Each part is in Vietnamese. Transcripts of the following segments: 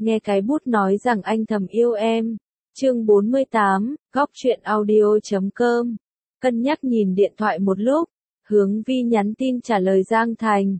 nghe cái bút nói rằng anh thầm yêu em. Chương 48, góc truyện audio.com. Cân nhắc nhìn điện thoại một lúc, Hướng Vi nhắn tin trả lời Giang Thành.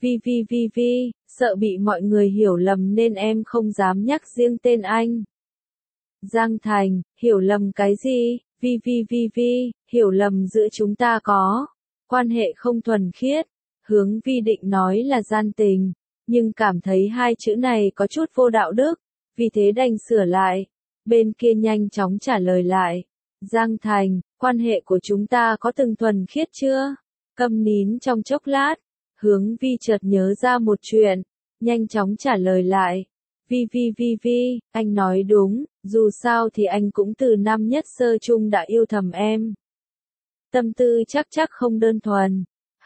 Vi, sợ bị mọi người hiểu lầm nên em không dám nhắc riêng tên anh. Giang Thành, hiểu lầm cái gì? Vi, hiểu lầm giữa chúng ta có quan hệ không thuần khiết. Hướng Vi định nói là gian tình, nhưng cảm thấy hai chữ này có chút vô đạo đức, vì thế đành sửa lại. Bên kia nhanh chóng trả lời lại. Giang Thành, quan hệ của chúng ta có từng thuần khiết chưa? Câm nín trong chốc lát, Hướng Vi chợt nhớ ra một chuyện, nhanh chóng trả lời lại. Vi, anh nói đúng, dù sao thì anh cũng từ năm nhất sơ chung đã yêu thầm em. Tâm tư chắc không đơn thuần.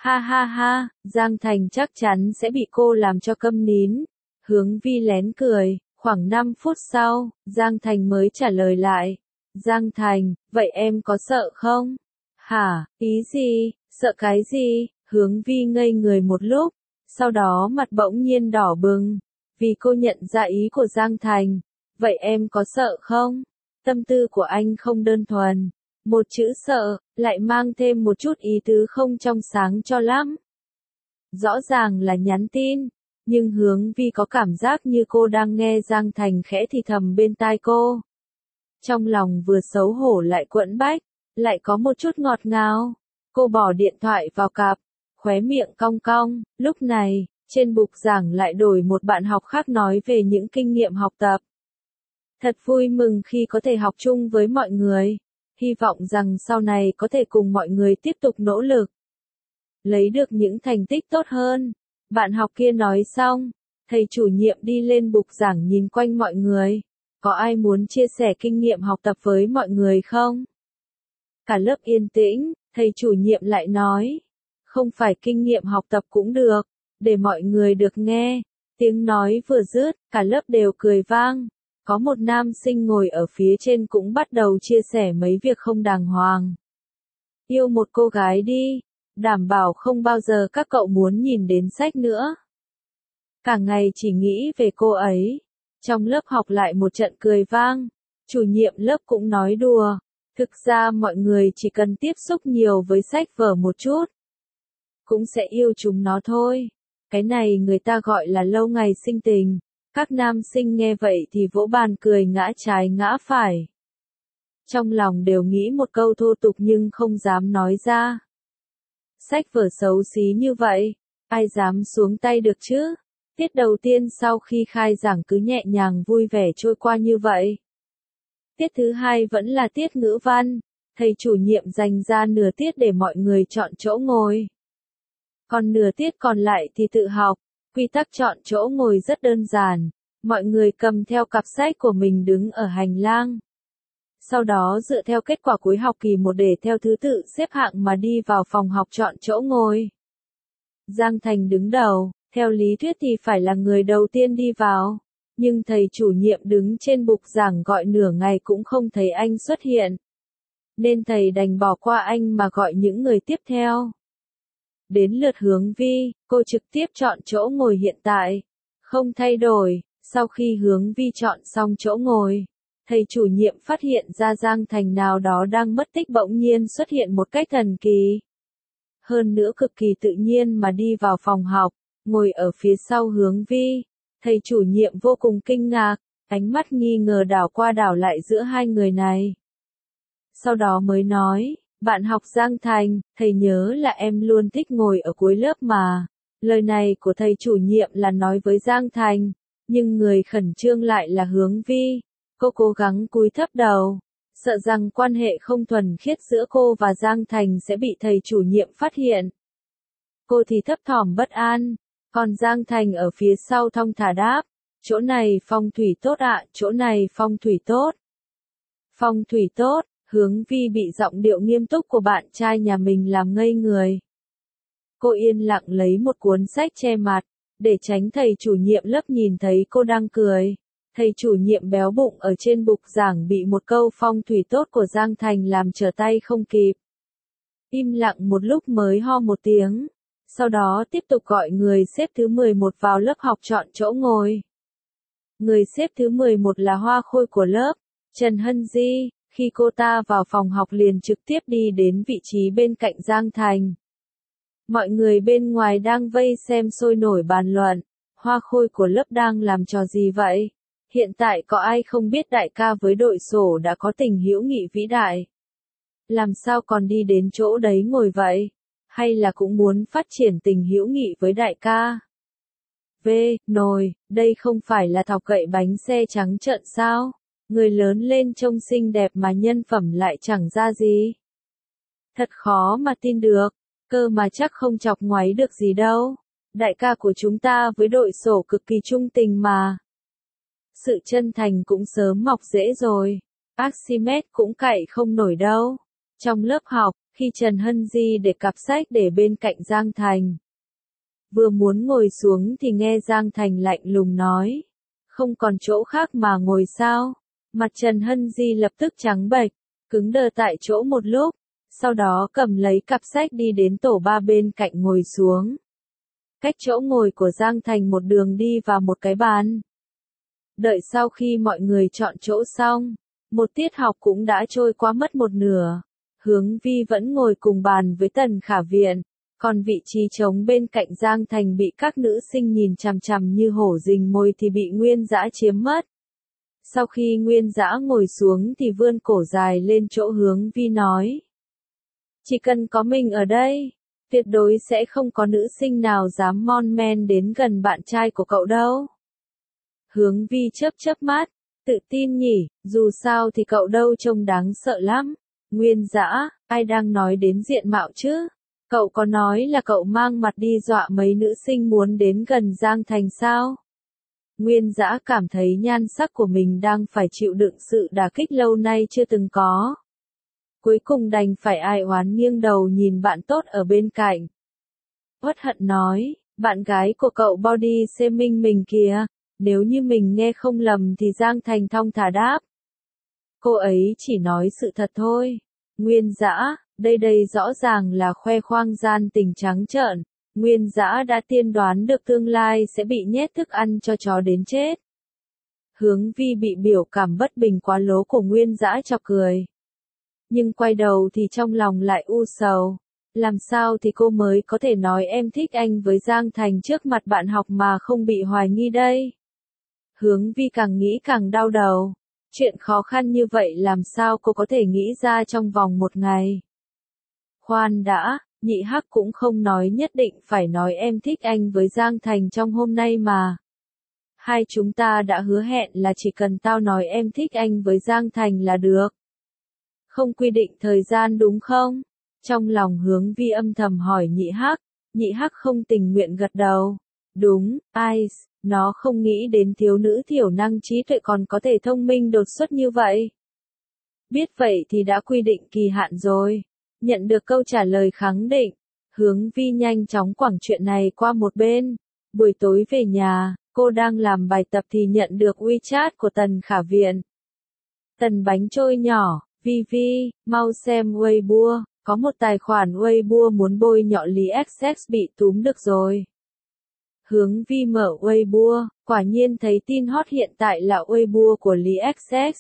Ha, Giang Thành chắc chắn sẽ bị cô làm cho câm nín. Hướng Vi lén cười, khoảng 5 phút sau, Giang Thành mới trả lời lại. Giang Thành, vậy em có sợ không? Hả, ý gì, sợ cái gì? Hướng Vi ngây người một lúc, sau đó mặt bỗng nhiên đỏ bừng, vì cô nhận ra ý của Giang Thành. Vậy em có sợ không? Tâm tư của anh không đơn thuần. Một chữ sợ, lại mang thêm một chút ý tứ không trong sáng cho lắm. Rõ ràng là nhắn tin, nhưng Hướng Vi có cảm giác như cô đang nghe Giang Thành khẽ thì thầm bên tai cô. Trong lòng vừa xấu hổ lại quẫn bách, lại có một chút ngọt ngào. Cô bỏ điện thoại vào cặp, khóe miệng cong cong. Lúc này, trên bục giảng lại đổi một bạn học khác nói về những kinh nghiệm học tập. Thật vui mừng khi có thể học chung với mọi người. Hy vọng rằng sau này có thể cùng mọi người tiếp tục nỗ lực, lấy được những thành tích tốt hơn. Bạn học kia nói xong, thầy chủ nhiệm đi lên bục giảng nhìn quanh mọi người. Có ai muốn chia sẻ kinh nghiệm học tập với mọi người không? Cả lớp yên tĩnh, thầy chủ nhiệm lại nói. Không phải kinh nghiệm học tập cũng được, để mọi người được nghe. Tiếng nói vừa dứt, cả lớp đều cười vang. Có một nam sinh ngồi ở phía trên cũng bắt đầu chia sẻ mấy việc không đàng hoàng. Yêu một cô gái đi, đảm bảo không bao giờ các cậu muốn nhìn đến sách nữa. Cả ngày chỉ nghĩ về cô ấy. Trong lớp học lại một trận cười vang. Chủ nhiệm lớp cũng nói đùa. Thực ra mọi người chỉ cần tiếp xúc nhiều với sách vở một chút, cũng sẽ yêu chúng nó thôi. Cái này người ta gọi là lâu ngày sinh tình. Các nam sinh nghe vậy thì vỗ bàn cười ngã trái ngã phải. Trong lòng đều nghĩ một câu thô tục nhưng không dám nói ra. Sách vở xấu xí như vậy, ai dám xuống tay được chứ? Tiết đầu tiên sau khi khai giảng cứ nhẹ nhàng vui vẻ trôi qua như vậy. Tiết thứ hai vẫn là tiết ngữ văn. Thầy chủ nhiệm dành ra nửa tiết để mọi người chọn chỗ ngồi. Còn nửa tiết còn lại thì tự học. Quy tắc chọn chỗ ngồi rất đơn giản. Mọi người cầm theo cặp sách của mình đứng ở hành lang. Sau đó dựa theo kết quả cuối học kỳ 1 để theo thứ tự xếp hạng mà đi vào phòng học chọn chỗ ngồi. Giang Thành đứng đầu, theo lý thuyết thì phải là người đầu tiên đi vào. Nhưng thầy chủ nhiệm đứng trên bục giảng gọi nửa ngày cũng không thấy anh xuất hiện. Nên thầy đành bỏ qua anh mà gọi những người tiếp theo. Đến lượt Hướng Vi, cô trực tiếp chọn chỗ ngồi hiện tại. Không thay đổi, sau khi Hướng Vi chọn xong chỗ ngồi, thầy chủ nhiệm phát hiện ra Giang Thành nào đó đang mất tích bỗng nhiên xuất hiện một cách thần kỳ. Hơn nữa cực kỳ tự nhiên mà đi vào phòng học, ngồi ở phía sau Hướng Vi. Thầy chủ nhiệm vô cùng kinh ngạc, ánh mắt nghi ngờ đảo qua đảo lại giữa hai người này. Sau đó mới nói. Bạn học Giang Thành, thầy nhớ là em luôn thích ngồi ở cuối lớp mà. Lời này của thầy chủ nhiệm là nói với Giang Thành, nhưng người khẩn trương lại là Hướng Vi. Cô cố gắng cúi thấp đầu, sợ rằng quan hệ không thuần khiết giữa cô và Giang Thành sẽ bị thầy chủ nhiệm phát hiện. Cô thì thấp thỏm bất an, còn Giang Thành ở phía sau thong thả đáp. Chỗ này phong thủy tốt ạ, chỗ này phong thủy tốt. Phong thủy tốt. Hướng Vi bị giọng điệu nghiêm túc của bạn trai nhà mình làm ngây người. Cô yên lặng lấy một cuốn sách che mặt, để tránh thầy chủ nhiệm lớp nhìn thấy cô đang cười. Thầy chủ nhiệm béo bụng ở trên bục giảng bị một câu phong thủy tốt của Giang Thành làm trở tay không kịp. Im lặng một lúc mới ho một tiếng, sau đó tiếp tục gọi người xếp thứ 11 vào lớp học chọn chỗ ngồi. Người xếp thứ 11 là hoa khôi của lớp, Trần Hân Di. Khi cô ta vào phòng học liền trực tiếp đi đến vị trí bên cạnh Giang Thành. Mọi người bên ngoài đang vây xem sôi nổi bàn luận. Hoa khôi của lớp đang làm trò gì vậy? Hiện tại có ai không biết đại ca với đội sổ đã có tình hữu nghị vĩ đại? Làm sao còn đi đến chỗ đấy ngồi vậy? Hay là cũng muốn phát triển tình hữu nghị với đại ca? Nồi, đây không phải là thọc gậy bánh xe trắng trợn sao? Người lớn lên trông xinh đẹp mà nhân phẩm lại chẳng ra gì. Thật khó mà tin được, cơ mà chắc không chọc ngoáy được gì đâu. Đại ca của chúng ta với đội sổ cực kỳ trung tình mà. Sự chân thành cũng sớm mọc rễ rồi. Archimedes cũng cậy không nổi đâu. Trong lớp học, khi Trần Hân Di để cặp sách để bên cạnh Giang Thành. Vừa muốn ngồi xuống thì nghe Giang Thành lạnh lùng nói. Không còn chỗ khác mà ngồi sao? Mặt Trần Hân Di lập tức trắng bệch, cứng đờ tại chỗ một lúc. Sau đó cầm lấy cặp sách đi đến tổ 3 bên cạnh ngồi xuống. Cách chỗ ngồi của Giang Thành một đường đi vào một cái bàn. Đợi sau khi mọi người chọn chỗ xong, một tiết học cũng đã trôi qua mất một nửa. Hướng Vi vẫn ngồi cùng bàn với Tần Khả Viện, còn vị trí trống bên cạnh Giang Thành bị các nữ sinh nhìn chằm chằm như hổ rình mồi thì bị Nguyên Dã chiếm mất. Sau khi Nguyên Dã ngồi xuống thì vươn cổ dài lên chỗ Hướng Vi nói. Chỉ cần có mình ở đây, tuyệt đối sẽ không có nữ sinh nào dám mon men đến gần bạn trai của cậu đâu. Hướng Vi chớp chớp mắt, tự tin nhỉ, dù sao thì cậu đâu trông đáng sợ lắm. Nguyên Dã, ai đang nói đến diện mạo chứ? Cậu có nói là cậu mang mặt đi dọa mấy nữ sinh muốn đến gần Giang Thành sao? Nguyên Dã cảm thấy nhan sắc của mình đang phải chịu đựng sự đả kích lâu nay chưa từng có. Cuối cùng đành phải ai oán nghiêng đầu nhìn bạn tốt ở bên cạnh. Uất hận nói, bạn gái của cậu body shaming mình kìa, nếu như mình nghe không lầm thì Giang Thành thong thả đáp. Cô ấy chỉ nói sự thật thôi. Nguyên Dã, đây rõ ràng là khoe khoang gian tình trắng trợn. Nguyên Dã đã tiên đoán được tương lai sẽ bị nhét thức ăn cho chó đến chết. Hướng Vi bị biểu cảm bất bình quá lố của Nguyên Dã chọc cười. Nhưng quay đầu thì trong lòng lại u sầu. Làm sao thì cô mới có thể nói em thích anh với Giang Thành trước mặt bạn học mà không bị hoài nghi đây? Hướng Vi càng nghĩ càng đau đầu. Chuyện khó khăn như vậy làm sao cô có thể nghĩ ra trong vòng một ngày? Khoan đã, Nhị Hắc cũng không nói nhất định phải nói em thích anh với Giang Thành trong hôm nay mà. Hai chúng ta đã hứa hẹn là chỉ cần tao nói em thích anh với Giang Thành là được. Không quy định thời gian đúng không? Trong lòng Hướng Vi âm thầm hỏi Nhị Hắc không tình nguyện gật đầu. Đúng, Ice, nó không nghĩ đến thiếu nữ thiểu năng trí tuệ còn có thể thông minh đột xuất như vậy. Biết vậy thì đã quy định kỳ hạn rồi. Nhận được câu trả lời khẳng định, Hướng Vi nhanh chóng quẳng chuyện này qua một bên. Buổi tối về nhà, cô đang làm bài tập thì nhận được WeChat của Tần Khả Viện. Tần bánh trôi nhỏ, Vi, mau xem Weibo, có một tài khoản Weibo muốn bôi nhọ Lý XX bị túm được rồi. Hướng Vi mở Weibo, quả nhiên thấy tin hot hiện tại là Weibo của Lý XX.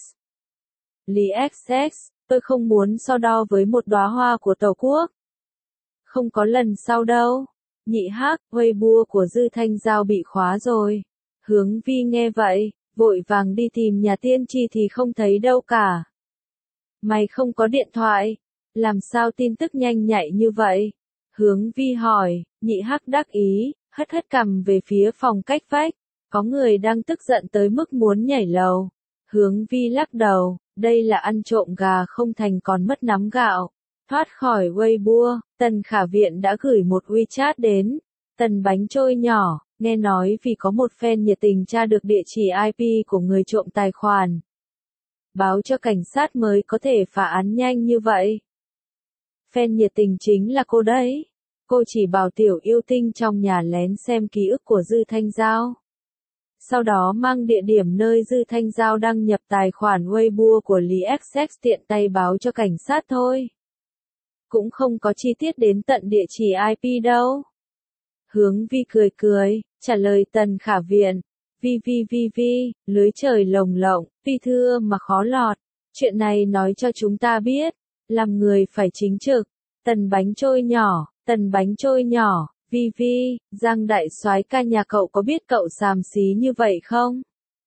Lý XX, tôi không muốn so đo với một đóa hoa của Tổ quốc. Không có lần sau đâu. Nhị Hắc, Weibo của Dư Thanh Giao bị khóa rồi. Hướng Vi nghe vậy, vội vàng đi tìm nhà tiên tri thì không thấy đâu cả. Mày không có điện thoại? Làm sao tin tức nhanh nhạy như vậy? Hướng Vi hỏi, Nhị Hắc đắc ý, hất cằm về phía phòng cách vách. Có người đang tức giận tới mức muốn nhảy lầu. Hướng Vi lắc đầu, đây là ăn trộm gà không thành còn mất nắm gạo. Thoát khỏi Weibo, Tần Khả Viện đã gửi một WeChat đến. Tần bánh trôi nhỏ, nghe nói vì có một fan nhiệt tình tra được địa chỉ IP của người trộm tài khoản. Báo cho cảnh sát mới có thể phá án nhanh như vậy. Fan nhiệt tình chính là cô đấy. Cô chỉ bảo tiểu yêu tinh trong nhà lén xem ký ức của Dư Thanh Giao. Sau đó mang địa điểm nơi Dư Thanh Giao đăng nhập tài khoản Weibo của Lý XX tiện tay báo cho cảnh sát thôi. Cũng không có chi tiết đến tận địa chỉ IP đâu. Hướng Vi cười, trả lời Tần Khả Viện. lưới trời lồng lộng, tuy thưa mà khó lọt. Chuyện này nói cho chúng ta biết, làm người phải chính trực. Tần bánh trôi nhỏ, Giang đại soái ca nhà cậu có biết cậu xàm xí như vậy không?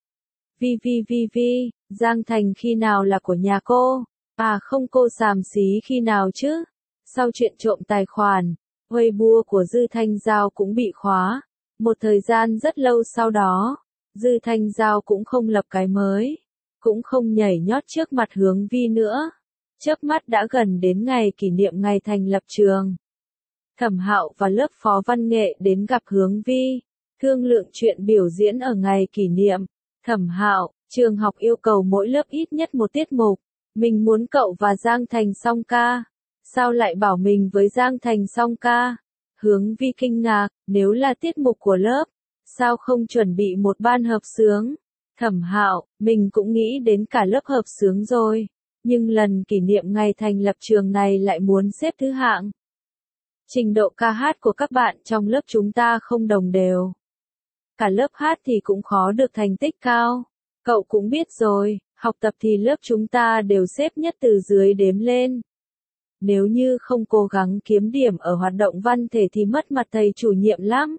Giang Thành khi nào là của nhà cô? À không, cô xàm xí khi nào chứ? Sau chuyện trộm tài khoản, Weibo của Dư Thanh Giao cũng bị khóa. Một thời gian rất lâu sau đó, Dư Thanh Giao cũng không lập cái mới, cũng không nhảy nhót trước mặt Hướng Vi nữa. Chớp mắt đã gần đến ngày kỷ niệm ngày thành lập trường. Thẩm Hạo và lớp phó văn nghệ đến gặp Hướng Vi, thương lượng chuyện biểu diễn ở ngày kỷ niệm. Thẩm Hạo, trường học yêu cầu mỗi lớp ít nhất một tiết mục. Mình muốn cậu và Giang Thành song ca. Sao lại bảo mình với Giang Thành song ca? Hướng Vi kinh ngạc, nếu là tiết mục của lớp, sao không chuẩn bị một ban hợp xướng? Thẩm Hạo, mình cũng nghĩ đến cả lớp hợp xướng rồi, nhưng lần kỷ niệm ngày thành lập trường này lại muốn xếp thứ hạng. Trình độ ca hát của các bạn trong lớp chúng ta không đồng đều. Cả lớp hát thì cũng khó được thành tích cao. Cậu cũng biết rồi, học tập thì lớp chúng ta đều xếp nhất từ dưới đếm lên. Nếu như không cố gắng kiếm điểm ở hoạt động văn thể thì mất mặt thầy chủ nhiệm lắm.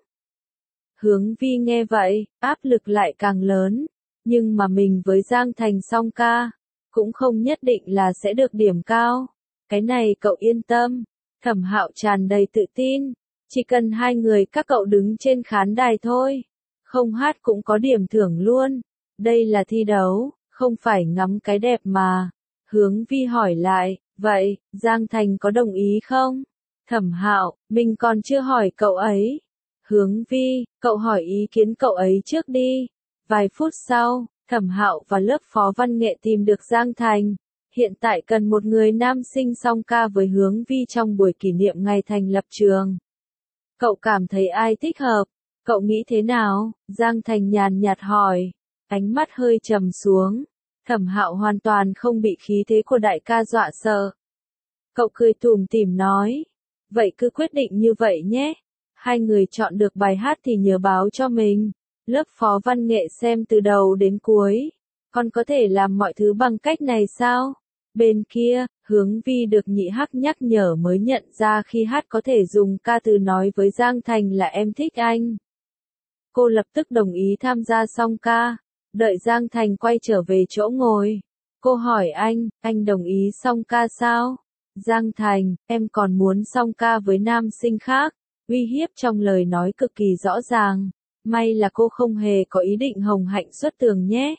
Hướng Vi nghe vậy, áp lực lại càng lớn. Nhưng mà mình với Giang Thành song ca, cũng không nhất định là sẽ được điểm cao. Cái này cậu yên tâm. Thẩm Hạo tràn đầy tự tin. Chỉ cần hai người các cậu đứng trên khán đài thôi. Không hát cũng có điểm thưởng luôn. Đây là thi đấu, không phải ngắm cái đẹp mà. Hướng Vi hỏi lại, vậy, Giang Thành có đồng ý không? Thẩm Hạo, mình còn chưa hỏi cậu ấy. Hướng Vi, cậu hỏi ý kiến cậu ấy trước đi. Vài phút sau, Thẩm Hạo và lớp phó văn nghệ tìm được Giang Thành. Hiện tại cần một người nam sinh song ca với Hướng Vi trong buổi kỷ niệm ngày thành lập trường. Cậu cảm thấy ai thích hợp? Cậu nghĩ thế nào? Giang Thành nhàn nhạt hỏi. Ánh mắt hơi trầm xuống. Thẩm Hạo hoàn toàn không bị khí thế của đại ca dọa sợ. Cậu cười tủm tỉm nói. Vậy cứ quyết định như vậy nhé. Hai người chọn được bài hát thì nhớ báo cho mình. Lớp phó văn nghệ xem từ đầu đến cuối. Con có thể làm mọi thứ bằng cách này sao? Bên kia, Hướng Vi được Nhị Hắc nhắc nhở mới nhận ra khi hát có thể dùng ca từ nói với Giang Thành là em thích anh. Cô lập tức đồng ý tham gia song ca. Đợi Giang Thành quay trở về chỗ ngồi. Cô hỏi anh đồng ý song ca sao? Giang Thành, em còn muốn song ca với nam sinh khác. Uy hiếp trong lời nói cực kỳ rõ ràng. May là cô không hề có ý định hồng hạnh xuất tường nhé.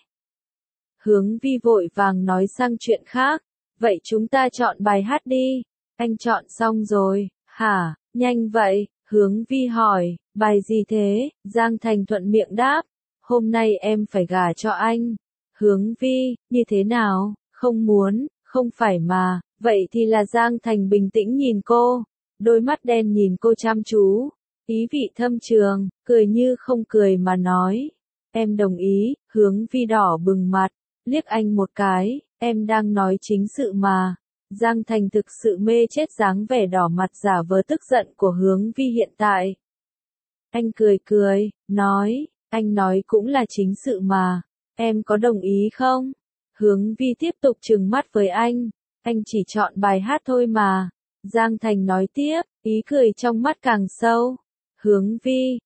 Hướng Vi vội vàng nói sang chuyện khác. Vậy chúng ta chọn bài hát đi. Anh chọn xong rồi, hả? Nhanh vậy? Hướng Vi hỏi, bài gì thế? Giang Thành thuận miệng đáp. Hôm nay em phải gả cho anh. Hướng Vi, như thế nào? Không muốn, không phải mà. Vậy thì là Giang Thành bình tĩnh nhìn cô. Đôi mắt đen nhìn cô chăm chú. Ý vị thâm trường, cười như không cười mà nói. Em đồng ý. Hướng Vi đỏ bừng mặt. Liếc anh một cái, em đang nói chính sự mà. Giang Thành thực sự mê chết dáng vẻ đỏ mặt giả vờ tức giận của Hướng Vi hiện tại. Anh cười, nói, anh nói cũng là chính sự mà. Em có đồng ý không? Hướng Vi tiếp tục trừng mắt với anh chỉ chọn bài hát thôi mà. Giang Thành nói tiếp, ý cười trong mắt càng sâu. Hướng Vi,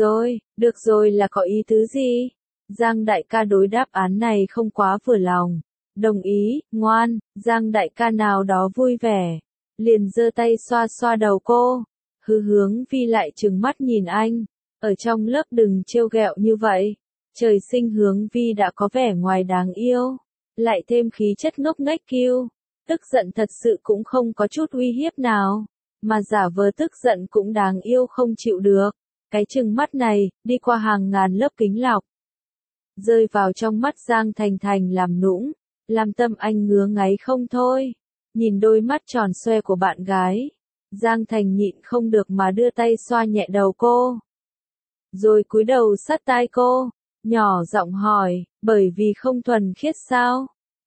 được rồi là có ý tứ gì? Giang đại ca đối đáp án này không quá vừa lòng. Đồng ý, ngoan. Giang đại ca nào đó vui vẻ. Liền giơ tay xoa xoa đầu cô. Hướng Vi lại trừng mắt nhìn anh. Ở trong lớp đừng trêu ghẹo như vậy. Trời sinh Hướng Vi đã có vẻ ngoài đáng yêu. Lại thêm khí chất ngốc nghếch kiêu. Tức giận thật sự cũng không có chút uy hiếp nào. Mà giả vờ tức giận cũng đáng yêu không chịu được. Cái trừng mắt này, đi qua hàng ngàn lớp kính lọc. Rơi vào trong mắt Giang Thành làm nũng. Làm tâm anh ngứa ngáy không thôi. Nhìn đôi mắt tròn xoe của bạn gái. Giang Thành nhịn không được mà đưa tay xoa nhẹ đầu cô. Rồi cúi đầu sát tai cô. Nhỏ giọng hỏi, bởi vì không thuần khiết sao?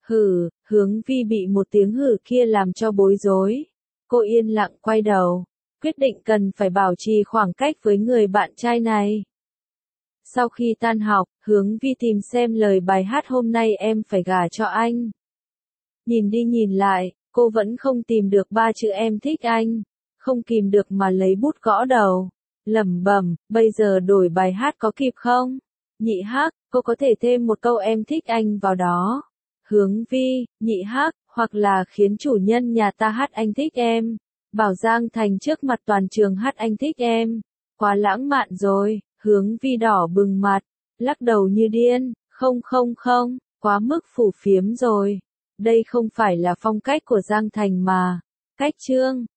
Hướng Vi bị một tiếng hử kia làm cho bối rối. Cô yên lặng quay đầu. Quyết định cần phải bảo trì khoảng cách với người bạn trai này. Sau khi tan học, Hướng Vi tìm xem lời bài hát hôm nay em phải gả cho anh. Nhìn đi nhìn lại, cô vẫn không tìm được 3 chữ em thích anh. Không kìm được mà lấy bút gõ đầu. Lẩm bẩm, bây giờ đổi bài hát có kịp không? Nhị Hắc, cô có thể thêm một câu em thích anh vào đó. Hướng Vi, Nhị Hắc, hoặc là khiến chủ nhân nhà ta hát anh thích em. Bảo Giang Thành trước mặt toàn trường hát anh thích em. Quá lãng mạn rồi. Hướng Vi đỏ bừng mặt, lắc đầu như điên. Không, quá mức phù phiếm rồi. Đây không phải là phong cách của Giang Thành mà. Cách chương